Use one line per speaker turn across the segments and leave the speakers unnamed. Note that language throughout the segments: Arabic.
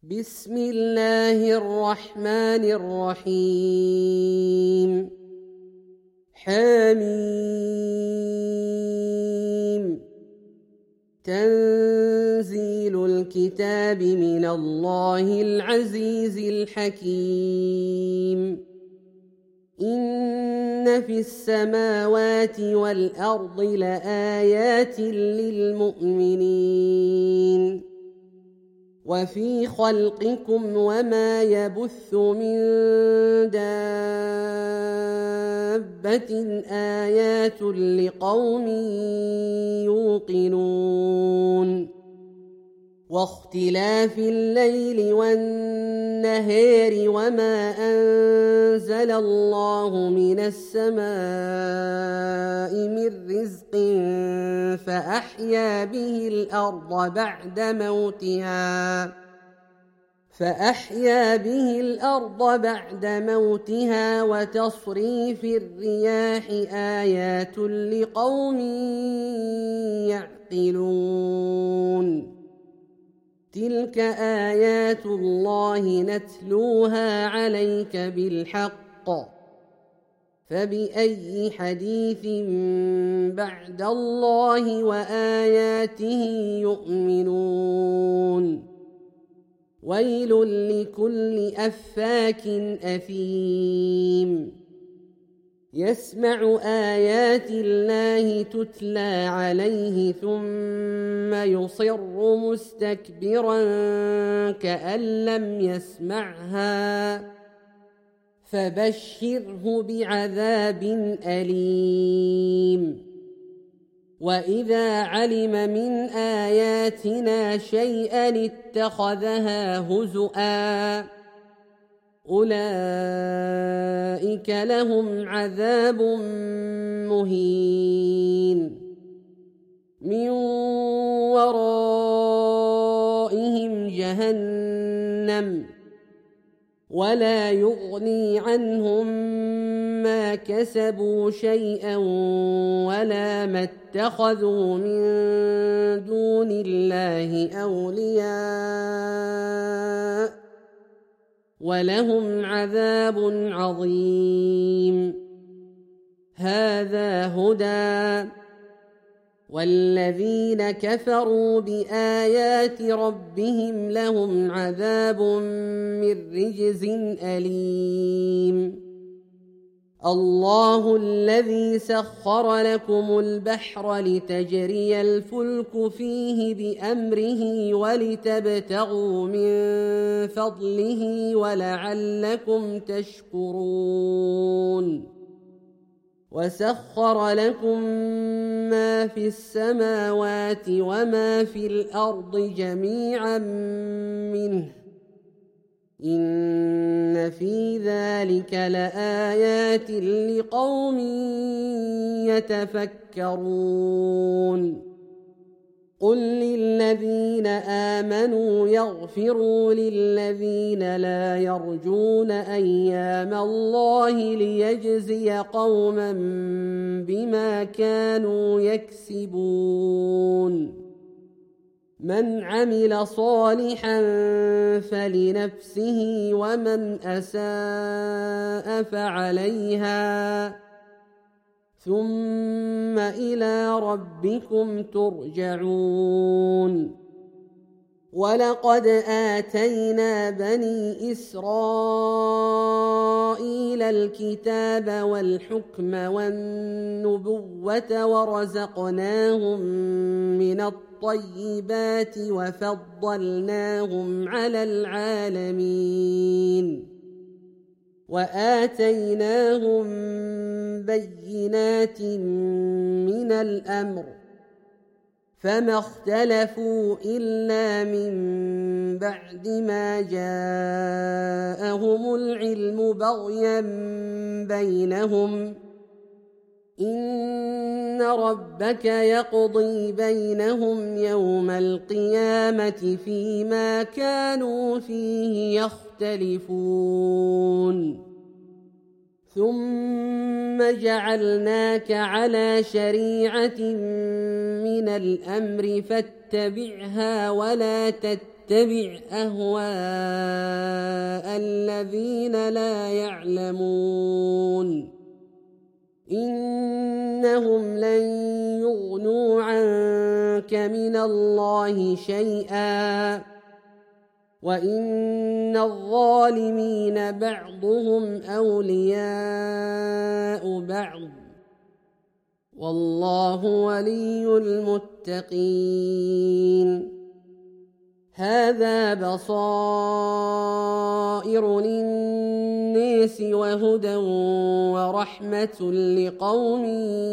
بسم الله الرحمن الرحيم. حميم. تنزيل الكتاب من الله العزيز الحكيم. إن في السماوات والأرض لآيات للمؤمنين وفي خلقكم وما يبث من دابة آيات لقوم يوقنون واختلاف الليل والنهار وما أنزل الله من السماء من رزق فأحيا به الأرض بعد موتها وتصريف الرياح آيات لقوم يعقلون. تلك آيات الله نتلوها عليك بالحق فبأي حديث بعد الله وآياته يؤمنون. ويل لكل أفاك أثيم يسمع آيات الله تتلى عليه ثم يصر مستكبرا كأن لم يسمعها فبشره بعذاب أليم. وإذا علم من آياتنا شيئا اتخذها هزؤا أولئك لهم عذاب مهين من ورائهم جهنم ولا يغني عنهم ما كسبوا شيئا ولا ما اتخذوا من دون الله أولياء ولهم عذاب عظيم. هذا هدى والذين كفروا بآيات ربهم لهم عذاب من رجز أليم. الله الذي سخر لكم البحر لتجري الفلك فيه بأمره ولتبتغوا من فضله ولعلكم تشكرون. وسخر لكم ما في السماوات وما في الأرض جميعا منه إن في ذلك لآيات لقوم يتفكرون. قل للذين آمنوا يغفروا للذين لا يرجون أيام الله ليجزي قوما بما كانوا يكسبون. من عمل صالحا فلنفسه ومن أساء فعليها ثم إلى ربكم ترجعون. ولقد آتينا بني إسرائيل الكتاب والحكم والنبوة ورزقناهم من الطيبات وفضلناهم على العالمين وآتيناهم بينات من الأمر فما اختلفوا إلا من بعد ما جاءهم العلم بغيا بينهم إن ربك يقضي بينهم يوم القيامة فيما كانوا فيه يختلفون. ثم جعلناك على شريعة من الأمر فاتبعها ولا تتبع تتبع أهواء الذين لا يعلمون إنهم لن يغنوا عنك من الله شيئا وإن الظالمين بعضهم أولياء بعض والله ولي المتقين هذا بصائر للناس وهدى ورحمة لقوم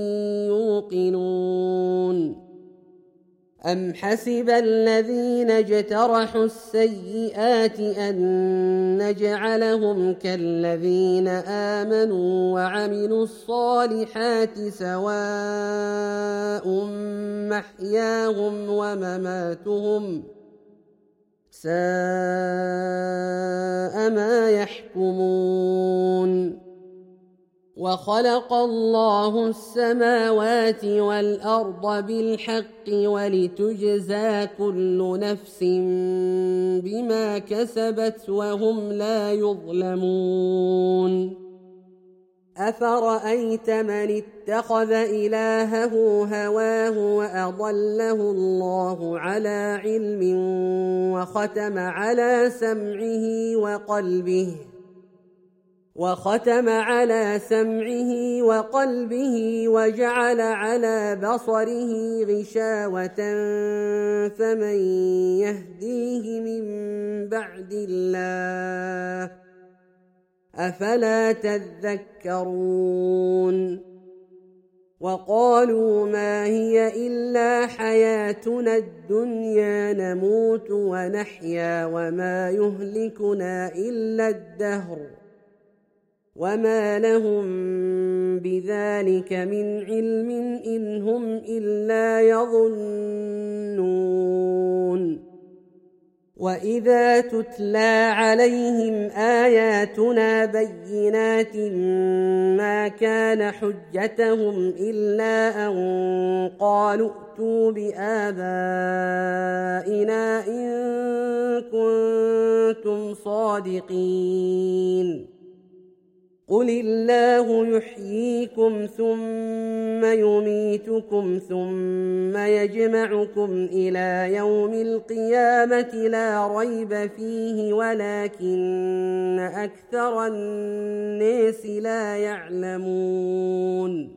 يوقنون أم حسب الذين اجترحوا السيئات أن نجعلهم كالذين آمنوا وعملوا الصالحات سواء محياهم ومماتهم ساء ما يحكمون وخلق الله السماوات والأرض بالحق ولتجزى كل نفس بما كسبت وهم لا يظلمون أفرأيت من اتخذ إلهه هواه وأضله الله على علم وختم على سمعه وقلبه وجعل على بصره غشاوة فمن يهديه من بعد الله أفلا تذكرون وقالوا ما هي إلا حياتنا الدنيا نموت ونحيا وما يهلكنا إلا الدهر وما لهم بذلك من علم إن هم إلا يظنون وإذا تتلى عليهم آياتنا بينات ما كان حجتهم إلا أن قالوا ائتوا بآبائنا إن كنتم صادقين قل الله يحييكم ثم يميتكم ثم يجمعكم إلى يوم القيامة لا ريب فيه ولكن أكثر الناس لا يعلمون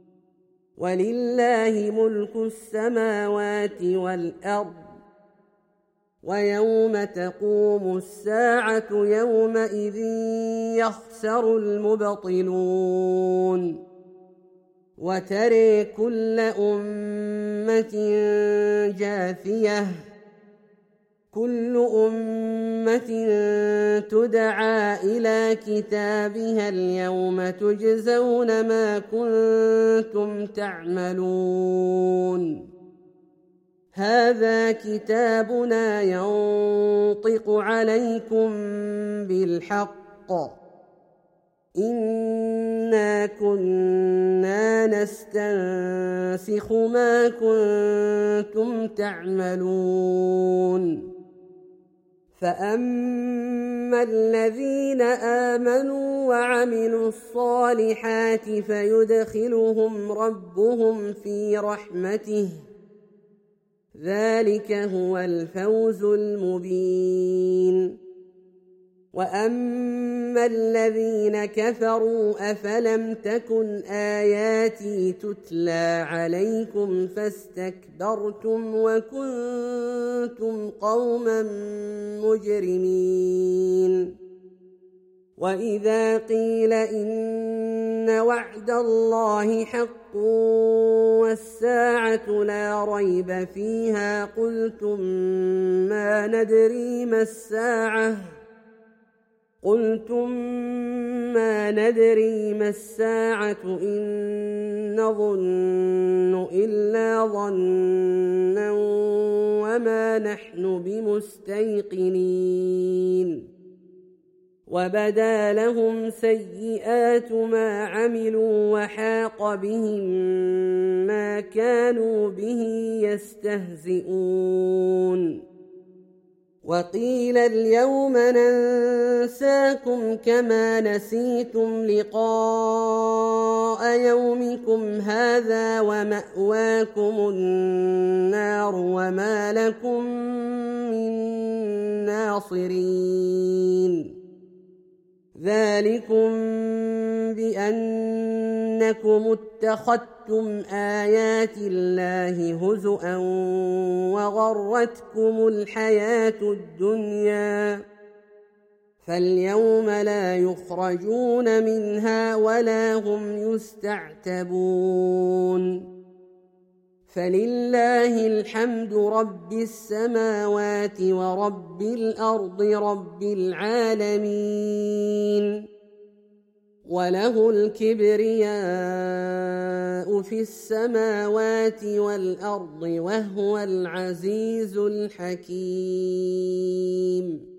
ولله ملك السماوات والأرض ويوم تقوم الساعة يومئذ يخسر المبطلون وترى كل أمة جاثية كل أمة تدعى إلى كتابها اليوم تجزون ما كنتم تعملون هذا كتابنا ينطق عليكم بالحق إنا كنا نستنسخ ما كنتم تعملون فأما الذين آمنوا وعملوا الصالحات فيدخلهم ربهم في رحمته ذلك هو الفوز المبين وأما الذين كفروا أفلم تكن آياتي تتلى عليكم فاستكبرتم وكنتم قوما مجرمين وإذا قيل إن وعد الله حق والساعة لا ريب فيها قلتم ما ندري ما الساعة إن نظن إلا ظنا وما نحن بمستيقنين وبدا لهم سيئات ما عملوا وحاق بهم ما كانوا به يستهزئون وقيل اليوم ننساكم كما نسيتم لقاء يومكم هذا ومأواكم النار وما لكم من ناصرين ذلكم بأنكم اتخذتم آيات الله هزؤا وغرتكم الحياة الدنيا فاليوم لا يخرجون منها ولا هم يستعتبون فلله الحمد رب السماوات ورب الأرض رب العالمين وله الكبرياء في السماوات والأرض وهو العزيز الحكيم